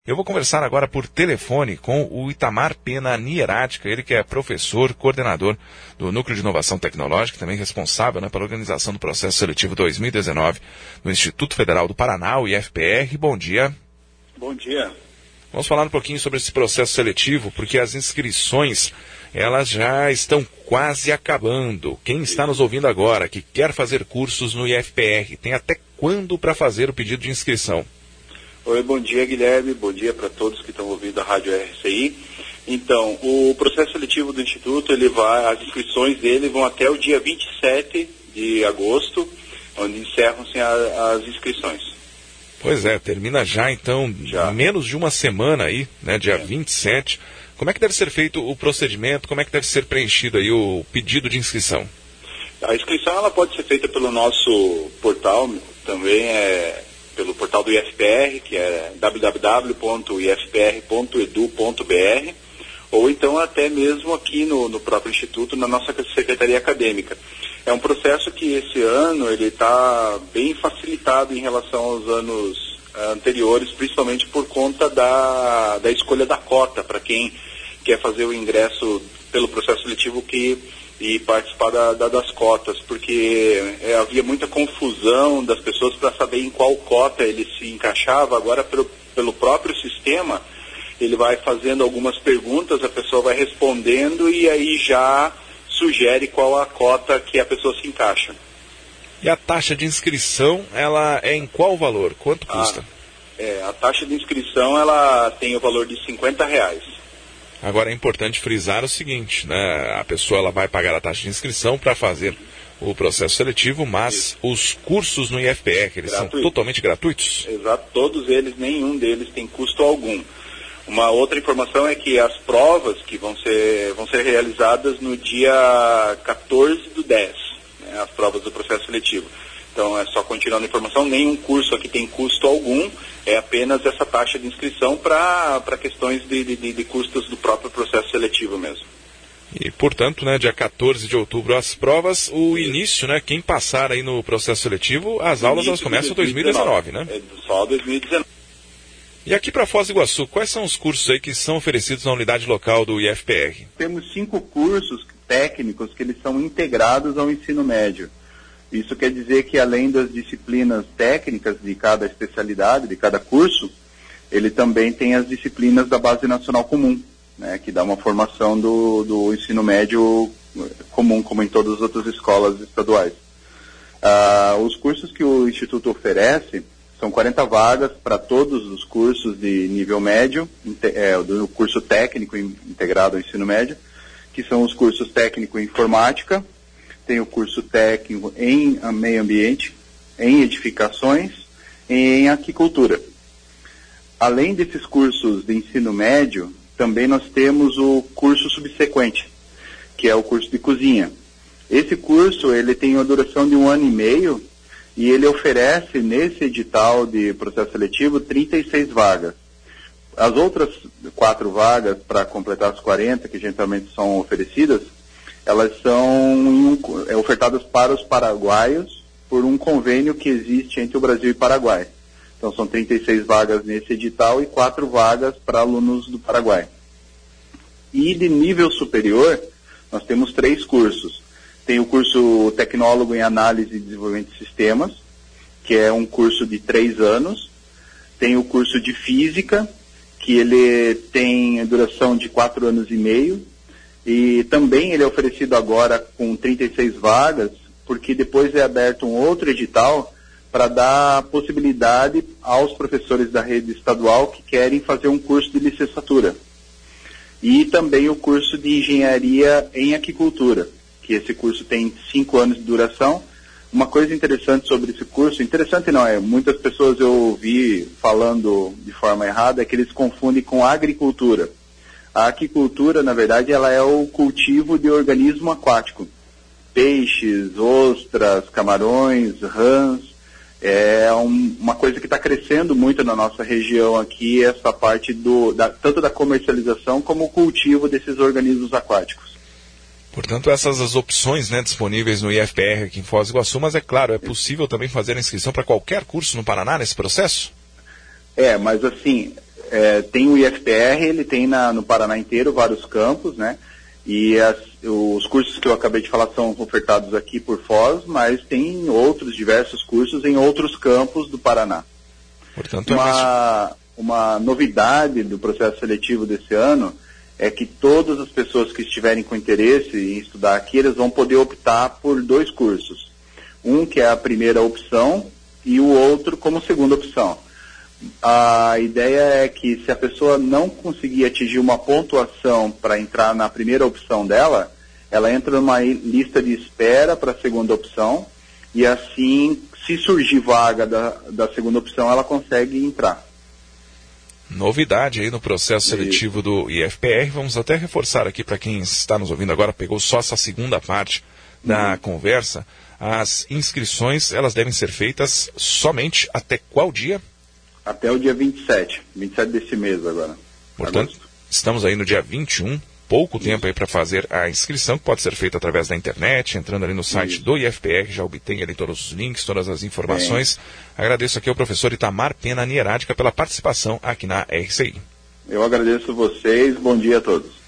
Eu vou conversar agora por telefone com o Itamar Pena Nierática, ele que é professor, coordenador do Núcleo de Inovação Tecnológica, também responsável pela organização do processo seletivo 2019 no Instituto Federal do Paraná, o IFPR. Bom dia. Bom dia. Vamos falar um pouquinho sobre esse processo seletivo, porque as inscrições, elas já estão quase acabando. Quem está nos ouvindo agora, que quer fazer cursos no IFPR, tem até quando para fazer o pedido de inscrição? Oi, bom dia, Guilherme. Bom dia para todos que estão ouvindo a Rádio RCI. Então, o processo seletivo do Instituto, as inscrições dele vão até o dia 27 de agosto, onde encerram-se as inscrições. Pois é, termina já então, menos de uma semana aí, né, dia 27. Como é que deve ser feito o procedimento, como é que deve ser preenchido aí o pedido de inscrição? A inscrição ela pode ser feita pelo nosso portal, também pelo portal do IFPR, que é www.ifpr.edu.br, ou então até mesmo aqui no próprio Instituto, na nossa Secretaria Acadêmica. É um processo que esse ano ele está bem facilitado em relação aos anos anteriores, principalmente por conta da escolha da cota, para quem quer fazer o ingresso pelo processo seletivo e participar das cotas, porque havia muita confusão das pessoas para saber em qual cota ele se encaixava. Agora, pelo próprio sistema, ele vai fazendo algumas perguntas, a pessoa vai respondendo e aí já sugere qual a cota que a pessoa se encaixa. E a taxa de inscrição, ela é em qual valor? Quanto custa? A taxa de inscrição ela tem o valor de R$50. Agora é importante frisar o seguinte, né? A pessoa ela vai pagar a taxa de inscrição para fazer o processo seletivo, mas os cursos no IFPR, eles são totalmente gratuitos? Exato, todos eles, nenhum deles tem custo algum. Uma outra informação é que as provas que vão ser realizadas no dia 14/10, né, as provas do processo seletivo. Então, é só continuando a informação, nenhum curso aqui tem custo algum, é apenas essa taxa de inscrição para questões de custos do próprio processo seletivo mesmo. E, portanto, né, dia 14 de outubro as provas, o início, né, quem passar aí no processo seletivo, as aulas elas começam em 2019, né? É só 2019. E aqui para Foz do Iguaçu, quais são os cursos aí que são oferecidos na unidade local do IFPR? Temos 5 cursos técnicos que eles são integrados ao ensino médio. Isso quer dizer que além das disciplinas técnicas de cada especialidade, de cada curso, ele também tem as disciplinas da Base Nacional Comum, né, que dá uma formação do ensino médio comum, como em todas as outras escolas estaduais. Os cursos que o Instituto oferece são 40 vagas para todos os cursos de nível médio, do curso técnico integrado ao ensino médio, que são os cursos técnico em informática, tem o curso técnico em meio ambiente, em edificações e em aquicultura. Além desses cursos de ensino médio, também nós temos o curso subsequente, que é o curso de cozinha. Esse curso ele tem uma duração de 1 ano e meio e ele oferece nesse edital de processo seletivo 36 vagas. As outras 4 vagas, para completar as 40 que geralmente são oferecidas, elas são ofertadas para os paraguaios por um convênio que existe entre o Brasil e o Paraguai. Então são 36 vagas nesse edital e 4 vagas para alunos do Paraguai. E de nível superior, nós temos 3 cursos. Tem o curso Tecnólogo em Análise e Desenvolvimento de Sistemas, que é um curso de 3 anos. Tem o curso de Física, que ele tem duração de 4 anos e meio. E também ele é oferecido agora com 36 vagas, porque depois é aberto um outro edital para dar possibilidade aos professores da rede estadual que querem fazer um curso de licenciatura. E também o curso de Engenharia em Aquicultura, que esse curso tem 5 anos de duração. Uma coisa interessante sobre esse curso, interessante não, muitas pessoas eu ouvi falando de forma errada, é que eles confundem com agricultura. A aquicultura, na verdade, ela é o cultivo de organismo aquático. Peixes, ostras, camarões, rãs. É uma coisa que está crescendo muito na nossa região aqui, essa parte tanto da comercialização como o cultivo desses organismos aquáticos. Portanto, essas as opções, né, disponíveis no IFPR aqui em Foz do Iguaçu, mas é claro, é possível também fazer a inscrição para qualquer curso no Paraná nesse processo? Mas assim, tem o IFPR, ele tem no Paraná inteiro vários campos, né? E os cursos que eu acabei de falar são ofertados aqui por Foz, mas tem outros diversos cursos em outros campos do Paraná. Portanto, uma novidade do processo seletivo desse ano é que todas as pessoas que estiverem com interesse em estudar aqui, eles vão poder optar por 2 cursos. Um que é a primeira opção e o outro como segunda opção. A ideia é que se a pessoa não conseguir atingir uma pontuação para entrar na primeira opção dela, ela entra numa lista de espera para a segunda opção e assim, se surgir vaga da segunda opção, ela consegue entrar. Novidade aí no processo seletivo do IFPR. Vamos até reforçar aqui para quem está nos ouvindo agora, pegou só essa segunda parte da conversa. As inscrições, elas devem ser feitas somente até qual dia? Até o dia 27 desse mês agora. Portanto, estamos aí no dia 21, pouco tempo aí para fazer a inscrição, que pode ser feita através da internet, entrando ali no site do IFPR, já obtém ali todos os links, todas as informações. Agradeço aqui ao professor Itamar Pena Nierática pela participação aqui na RCI. Eu agradeço vocês, bom dia a todos.